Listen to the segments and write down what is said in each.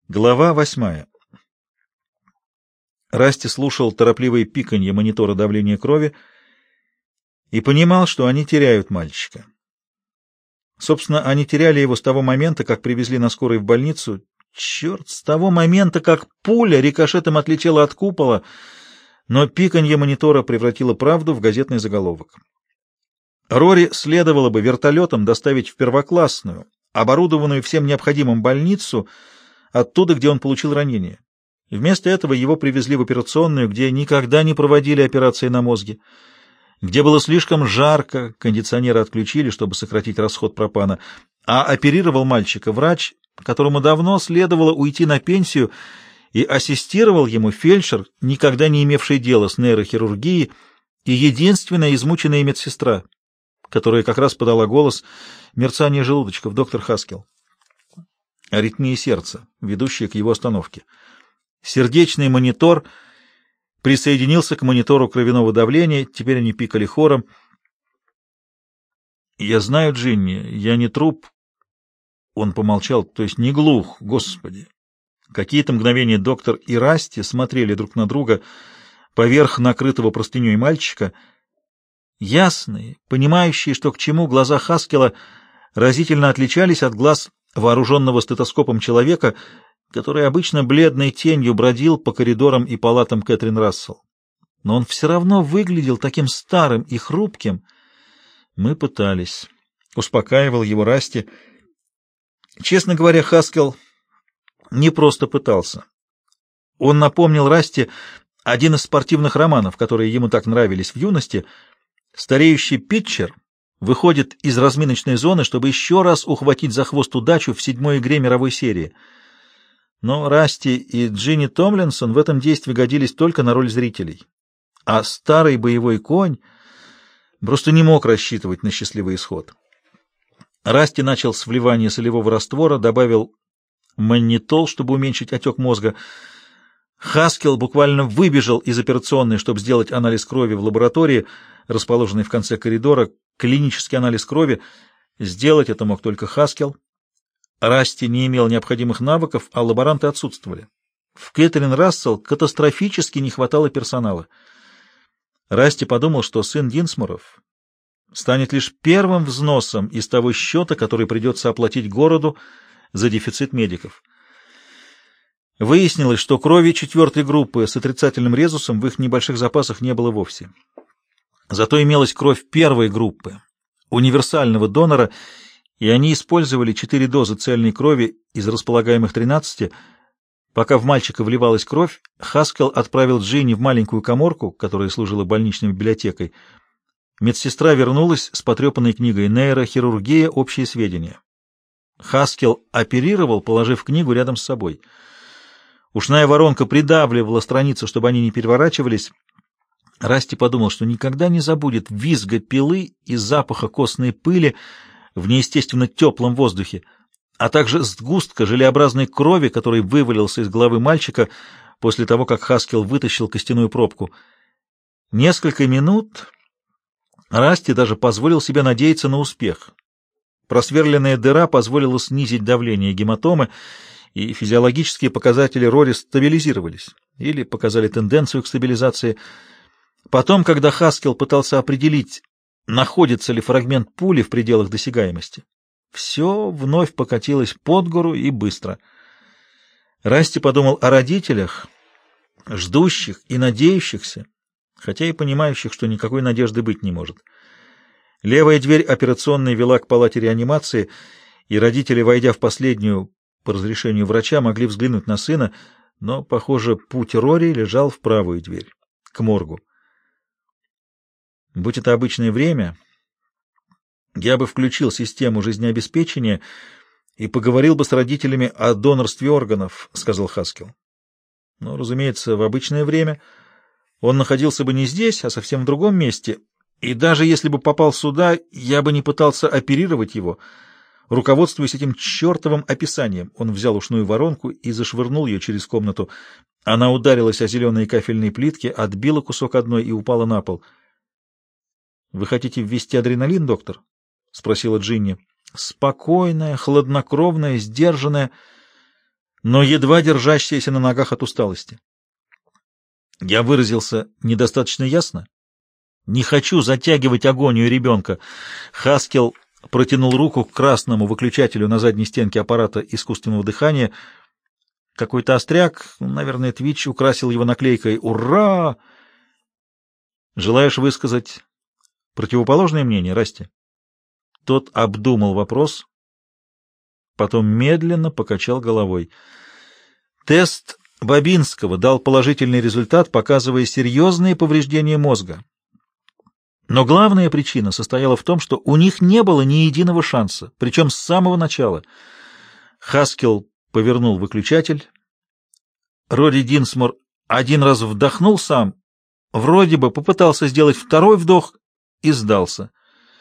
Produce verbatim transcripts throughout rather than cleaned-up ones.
Глава восьмая. Расти слушал торопливые пиканье монитора давления крови и понимал, что они теряют мальчика. Собственно, они теряли его с того момента, как привезли на скорой в больницу. Черт, с того момента, как пуля рикошетом отлетела от купола, но пиканье монитора превратило правду в газетный заголовок. Рори следовало бы вертолетом доставить в первоклассную, оборудованную всем необходимым больницу, оттуда, где он получил ранение. Вместо этого его привезли в операционную, где никогда не проводили операции на мозге, где было слишком жарко, кондиционеры отключили, чтобы сократить расход пропана, а оперировал мальчика врач, которому давно следовало уйти на пенсию, и ассистировал ему фельдшер, никогда не имевший дела с нейрохирургией, и единственная измученная медсестра, которая как раз подала голос: мерцание желудочков, доктор Хаскелл. Аритмия сердца, ведущая к его остановке. Сердечный монитор присоединился к монитору кровяного давления, теперь они пикали хором. «Я знаю, Джинни, я не труп». Он помолчал, то есть не глух, господи. Какие-то мгновения доктор и Расти смотрели друг на друга поверх накрытого простыней мальчика. Ясные, понимающие, что к чему, глаза Хаскелла разительно отличались от глаз вооруженного стетоскопом человека, который обычно бледной тенью бродил по коридорам и палатам Кэтрин Рассел. Но он все равно выглядел таким старым и хрупким. Мы пытались. Успокаивал его Расти. Честно говоря, Хаскелл не просто пытался. Он напомнил Расти один из спортивных романов, которые ему так нравились в юности. Стареющий питчер выходит из разминочной зоны, чтобы еще раз ухватить за хвост удачу в седьмой игре мировой серии. Но Расти и Джинни Томлинсон в этом действии годились только на роль зрителей. А старый боевой конь просто не мог рассчитывать на счастливый исход. Расти начал с вливания солевого раствора, добавил маннитол, чтобы уменьшить отек мозга. Хаскелл буквально выбежал из операционной, чтобы сделать анализ крови в лаборатории, расположенной в конце коридора, клинический анализ крови. Сделать это мог только Хаскелл. Расти не имел необходимых навыков, а лаборанты отсутствовали. В Кэтрин Рассел катастрофически не хватало персонала. Расти подумал, что сын Динсморов станет лишь первым взносом из того счета, который придется оплатить городу за дефицит медиков. Выяснилось, что крови четвертой группы с отрицательным резусом в их небольших запасах не было вовсе. Зато имелась кровь первой группы, универсального донора, и они использовали четыре дозы цельной крови из располагаемых тринадцати. Пока в мальчика вливалась кровь, Хаскелл отправил Джинни в маленькую каморку, которая служила больничной библиотекой. Медсестра вернулась с потрепанной книгой «Нейрохирургия. Общие сведения». Хаскелл оперировал, положив книгу рядом с собой. Ушная воронка придавливала страницы, чтобы они не переворачивались. Расти подумал, что никогда не забудет визга пилы и запаха костной пыли в неестественно теплом воздухе, а также сгустка желеобразной крови, который вывалился из головы мальчика после того, как Хаскелл вытащил костяную пробку. Несколько минут Расти даже позволил себе надеяться на успех. Просверленная дыра позволила снизить давление гематомы, и физиологические показатели Рори стабилизировались или показали тенденцию к стабилизации. Потом, когда Хаскелл пытался определить, находится ли фрагмент пули в пределах досягаемости, все вновь покатилось под гору и быстро. Расти подумал о родителях, ждущих и надеющихся, хотя и понимающих, что никакой надежды быть не может. Левая дверь операционной вела к палате реанимации, и родители, войдя в последнюю по разрешению врача, могли взглянуть на сына, но, похоже, путь Рори лежал в правую дверь, к моргу. Будь это обычное время, я бы включил систему жизнеобеспечения и поговорил бы с родителями о донорстве органов, — сказал Хаскелл. Но, разумеется, в обычное время он находился бы не здесь, а совсем в другом месте, и даже если бы попал сюда, я бы не пытался оперировать его, руководствуясь этим чертовым описанием. Он взял ушную воронку и зашвырнул ее через комнату. Она ударилась о зеленые кафельные плитки, отбила кусок одной и упала на пол. — Вы хотите ввести адреналин, доктор? — спросила Джинни. Спокойная, хладнокровная, сдержанная. но едва держащаяся на ногах от усталости. Я выразился недостаточно ясно. Не хочу затягивать агонию ребенка. Хаскел протянул руку к красному выключателю на задней стенке аппарата искусственного дыхания. Какой-то остряк, наверное, Твич, украсил его наклейкой «Ура!». Желаешь высказать противоположное мнение, Расти? Тот обдумал вопрос, потом медленно покачал головой. Тест Бабинского дал положительный результат, показывая серьезные повреждения мозга. Но главная причина состояла в том, что у них не было ни единого шанса, причем с самого начала. Хаскел повернул выключатель. Роди Динсмор один раз вдохнул сам, вроде бы попытался сделать второй вдох и сдался.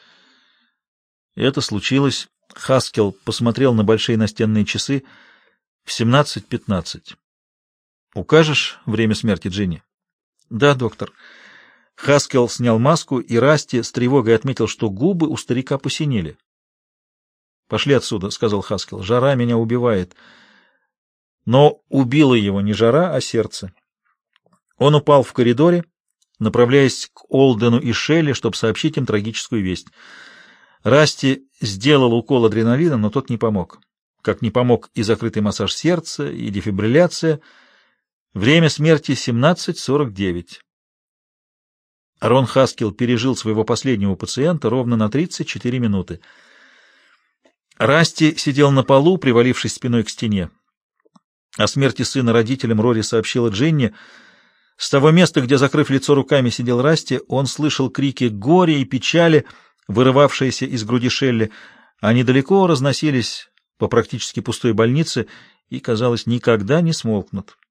Это случилось. Хаскел посмотрел на большие настенные часы. В семнадцать пятнадцать. Укажешь время смерти Джинни? Да, доктор. Хаскел снял маску, и Расти с тревогой отметил, что губы у старика посинели. «Пошли отсюда», — сказал Хаскел. «Жара меня убивает». Но убила его не жара, а сердце. Он упал в коридоре, направляясь к Олдену и Шелли, чтобы сообщить им трагическую весть. Расти сделал укол адреналина, но тот не помог. Как не помог и закрытый массаж сердца, и дефибрилляция. Время смерти семнадцать сорок девять. Рон Хаскел пережил своего последнего пациента ровно на тридцать четыре минуты. Расти сидел на полу, привалившись спиной к стене. О смерти сына родителям Рори сообщила Джинни. С того места, где, закрыв лицо руками, сидел Расти, он слышал крики горя и печали, вырывавшиеся из груди Шелли. Они далеко разносились по практически пустой больнице и, казалось, никогда не смолкнут.